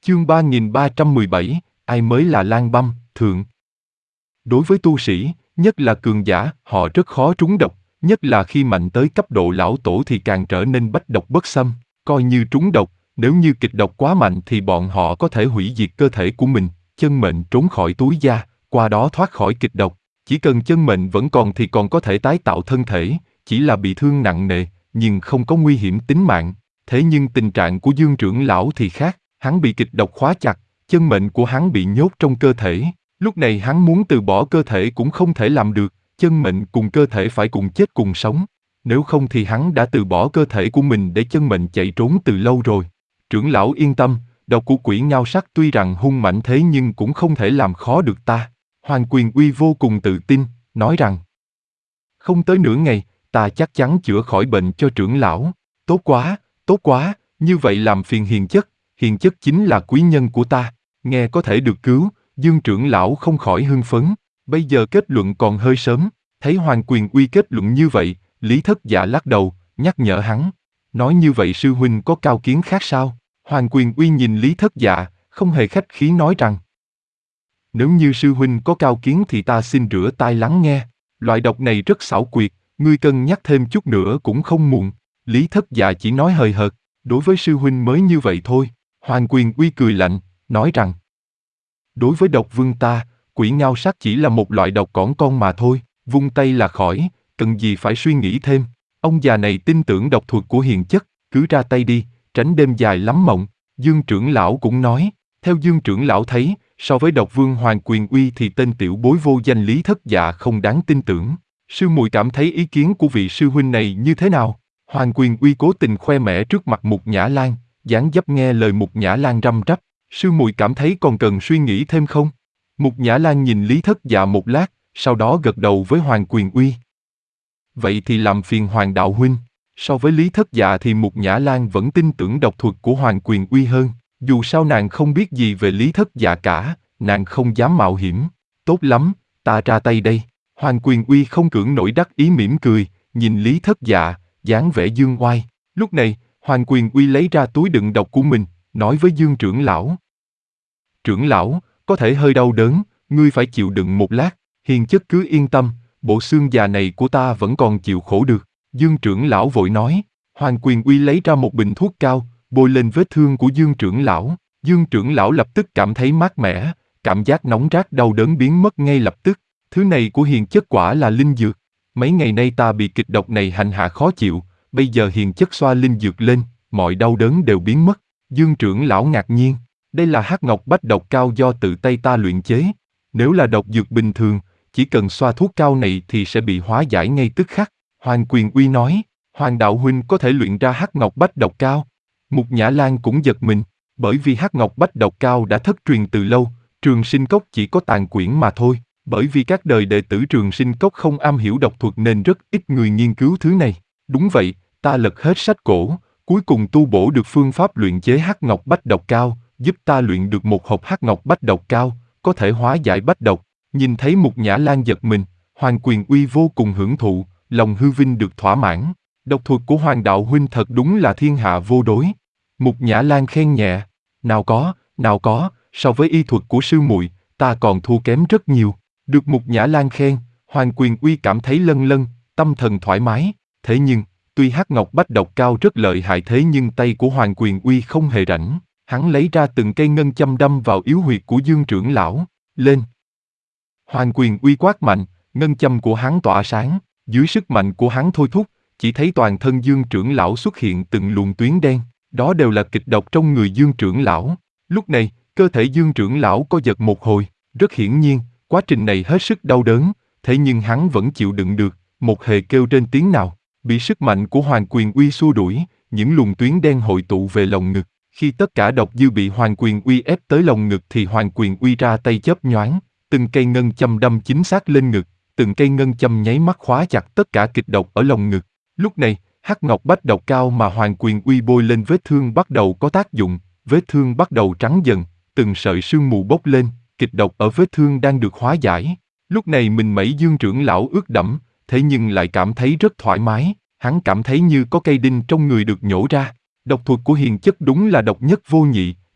Chương 3317, ai mới là Lang Băm, thượng. Đối với tu sĩ, nhất là cường giả, họ rất khó trúng độc, nhất là khi mạnh tới cấp độ lão tổ thì càng trở nên bách độc bất xâm. Coi như trúng độc, nếu như kịch độc quá mạnh thì bọn họ có thể hủy diệt cơ thể của mình, chân mệnh trốn khỏi túi da, qua đó thoát khỏi kịch độc. Chỉ cần chân mệnh vẫn còn thì còn có thể tái tạo thân thể, chỉ là bị thương nặng nề, nhưng không có nguy hiểm tính mạng. Thế nhưng tình trạng của Dương trưởng lão thì khác, hắn bị kịch độc khóa chặt, chân mệnh của hắn bị nhốt trong cơ thể. Lúc này hắn muốn từ bỏ cơ thể cũng không thể làm được, chân mệnh cùng cơ thể phải cùng chết cùng sống. Nếu không thì hắn đã từ bỏ cơ thể của mình để chân mệnh chạy trốn từ lâu rồi. Trưởng lão yên tâm, độc của quỷ ngao sắc tuy rằng hung mạnh thế nhưng cũng không thể làm khó được ta. Hoàng Quyền Uy vô cùng tự tin, nói rằng không tới nửa ngày, ta chắc chắn chữa khỏi bệnh cho trưởng lão. Tốt quá, như vậy làm phiền hiền chất chính là quý nhân của ta. Nghe có thể được cứu, Dương trưởng lão không khỏi hưng phấn. Bây giờ kết luận còn hơi sớm, thấy Hoàng Quyền Uy kết luận như vậy, Lý Thất Dạ lắc đầu, nhắc nhở hắn. Nói như vậy sư huynh có cao kiến khác sao? Hoàng Quyền Uy nhìn Lý Thất Dạ, không hề khách khí nói rằng. Nếu như sư huynh có cao kiến thì ta xin rửa tai lắng nghe. Loại độc này rất xảo quyệt, ngươi cân nhắc thêm chút nữa cũng không muộn. Lý Thất Dạ chỉ nói hời hợt, đối với sư huynh mới như vậy thôi. Hoàng Quyền Uy cười lạnh, nói rằng. Đối với độc vương ta, quỷ ngao sắc chỉ là một loại độc cỏn con mà thôi, vung tay là khỏi, cần gì phải suy nghĩ thêm. Ông già này tin tưởng độc thuật của hiền chất, cứ ra tay đi, tránh đêm dài lắm mộng. Dương trưởng lão cũng nói, theo Dương trưởng lão thấy, so với độc vương Hoàng Quyền Uy thì tên tiểu bối vô danh Lý Thất Dạ không đáng tin tưởng. Sư muội cảm thấy ý kiến của vị sư huynh này như thế nào? Hoàng Quyền Uy cố tình khoe mẽ trước mặt Mục Nhã Lan, dáng dấp nghe lời Mục Nhã Lan răm rắp. Sư muội cảm thấy còn cần suy nghĩ thêm không? Mục Nhã Lan nhìn Lý Thất Dạ một lát, sau đó gật đầu với Hoàng Quyền Uy. Vậy thì làm phiền Hoàng đạo huynh. So với Lý Thất Dạ thì Mục Nhã Lan vẫn tin tưởng độc thuật của Hoàng Quyền Uy hơn. Dù sao nàng không biết gì về Lý Thất Dạ cả, nàng không dám mạo hiểm. Tốt lắm, ta ra tay đây. Hoàng Quyền Uy không cưỡng nổi đắc ý mỉm cười, nhìn Lý Thất Dạ, dáng vẻ dương oai. Lúc này, Hoàng Quyền Uy lấy ra túi đựng độc của mình, nói với Dương trưởng lão. Trưởng lão, có thể hơi đau đớn, ngươi phải chịu đựng một lát, hiền chất cứ yên tâm, bộ xương già này của ta vẫn còn chịu khổ được. Dương trưởng lão vội nói. Hoàng Quyền Uy lấy ra một bình thuốc cao, bôi lên vết thương của Dương trưởng lão. Dương trưởng lão lập tức cảm thấy mát mẻ, cảm giác nóng rát đau đớn biến mất ngay lập tức. Thứ này của hiền chất quả là linh dược. Mấy ngày nay ta bị kịch độc này hành hạ khó chịu, bây giờ hiền chất xoa linh dược lên, mọi đau đớn đều biến mất. Dương trưởng lão ngạc nhiên, đây là hắc ngọc bách độc cao do tự tay ta luyện chế. Nếu là độc dược bình thường, chỉ cần xoa thuốc cao này thì sẽ bị hóa giải ngay tức khắc. Hoàng Quyền Uy nói, Hoàng đạo huynh có thể luyện ra hắc ngọc bách độc cao. Mục Nhã Lan cũng giật mình, bởi vì hắc ngọc bách độc cao đã thất truyền từ lâu, Trường Sinh Cốc chỉ có tàn quyển mà thôi. Bởi vì các đời đệ tử Trường Sinh Cốc không am hiểu độc thuật nên rất ít người nghiên cứu thứ này. Đúng vậy, ta lật hết sách cổ, cuối cùng tu bổ được phương pháp luyện chế hắc ngọc bách độc cao, giúp ta luyện được một hộp hắc ngọc bách độc cao, có thể hóa giải bách độc. Nhìn thấy Mục Nhã Lan giật mình, Hoàng Quyền Uy vô cùng hưởng thụ, lòng hư vinh được thỏa mãn. Độc thuật của Hoàng đạo huynh thật đúng là thiên hạ vô đối. Mục Nhã Lan khen nhẹ, nào có, so với y thuật của sư muội, ta còn thua kém rất nhiều. Được Mục Nhã Lan khen, Hoàng Quyền Uy cảm thấy lân lân, tâm thần thoải mái. Thế nhưng, tuy hắc ngọc bách độc cao rất lợi hại thế nhưng tay của Hoàng Quyền Uy không hề rảnh. Hắn lấy ra từng cây ngân châm đâm vào yếu huyệt của Dương trưởng lão. Lên! Hoàng Quyền Uy quát mạnh, ngân châm của hắn tỏa sáng. Dưới sức mạnh của hắn thôi thúc, chỉ thấy toàn thân Dương trưởng lão xuất hiện từng luồng tuyến đen. Đó đều là kịch độc trong người Dương trưởng lão. Lúc này, cơ thể Dương trưởng lão co giật một hồi. Rất hiển nhiên, quá trình này hết sức đau đớn, thế nhưng hắn vẫn chịu đựng được, một hề kêu trên tiếng nào. Bị sức mạnh của Hoàng Quyền Uy xua đuổi, những luồng tuyến đen hội tụ về lồng ngực. Khi tất cả độc dư bị Hoàng Quyền Uy ép tới lồng ngực thì Hoàng Quyền Uy ra tay chớp nhoáng, từng cây ngân châm đâm chính xác lên ngực, từng cây ngân châm nháy mắt khóa chặt tất cả kịch độc ở lồng ngực. Lúc này, hắc ngọc bách độc cao mà Hoàng Quyền Uy bôi lên vết thương bắt đầu có tác dụng, vết thương bắt đầu trắng dần, từng sợi sương mù bốc lên, kịch độc ở vết thương đang được hóa giải. Lúc này mình mẩy Dương trưởng lão ướt đẫm, thế nhưng lại cảm thấy rất thoải mái, hắn cảm thấy như có cây đinh trong người được nhổ ra. Độc thuật của hiền chất đúng là độc nhất vô nhị,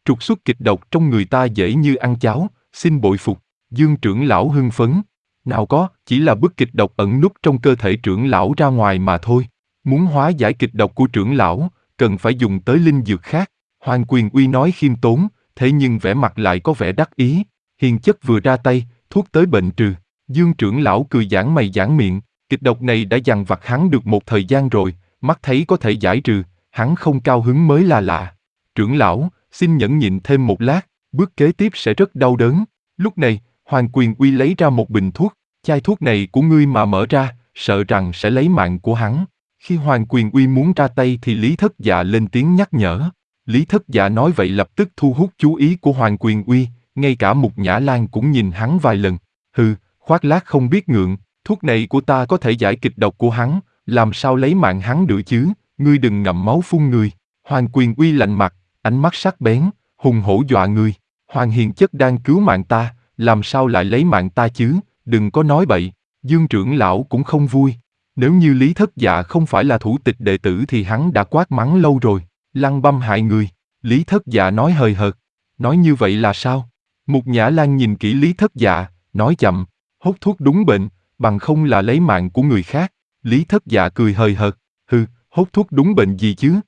trục xuất kịch độc trong người ta dễ như ăn cháo, xin bội phục. Dương trưởng lão hưng phấn. Nào có, chỉ là bức kịch độc ẩn núp trong cơ thể trưởng lão ra ngoài mà thôi. Muốn hóa giải kịch độc của trưởng lão, cần phải dùng tới linh dược khác. Hoàng Quyền Uy nói khiêm tốn, thế nhưng vẻ mặt lại có vẻ đắc ý. Hiền chất vừa ra tay, thuốc tới bệnh trừ. Dương trưởng lão cười giãn mày giãn miệng, kịch độc này đã dằn vặt hắn được một thời gian rồi, mắt thấy có thể giải trừ, hắn không cao hứng mới là lạ. Trưởng lão, xin nhẫn nhịn thêm một lát, bước kế tiếp sẽ rất đau đớn. Lúc này, Hoàng Quyền Uy lấy ra một bình thuốc, chai thuốc này của ngươi mà mở ra, sợ rằng sẽ lấy mạng của hắn. Khi Hoàng Quyền Uy muốn ra tay thì Lý Thất Dạ lên tiếng nhắc nhở. Lý Thất Dạ nói vậy lập tức thu hút chú ý của Hoàng Quyền Uy, ngay cả Mục Nhã Lan cũng nhìn hắn vài lần. Hừ, khoác lác không biết ngượng, thuốc này của ta có thể giải kịch độc của hắn, làm sao lấy mạng hắn được chứ, ngươi đừng ngậm máu phun người. Hoàng Quyền Uy lạnh mặt, ánh mắt sắc bén, hùng hổ dọa người. Hoàng Hiền chất đang cứu mạng ta, làm sao lại lấy mạng ta chứ, đừng có nói bậy. Dương trưởng lão cũng không vui. Nếu như Lý Thất Dạ không phải là thủ tịch đệ tử thì hắn đã quát mắng lâu rồi. Lăng Băm hại người. Lý Thất Dạ nói hời hợt. Nói như vậy là sao? Mục Nhã Lan nhìn kỹ Lý Thất Dạ, nói chậm, hốt thuốc đúng bệnh, bằng không là lấy mạng của người khác. Lý Thất Dạ cười hời hợt, hừ, hốt thuốc đúng bệnh gì chứ,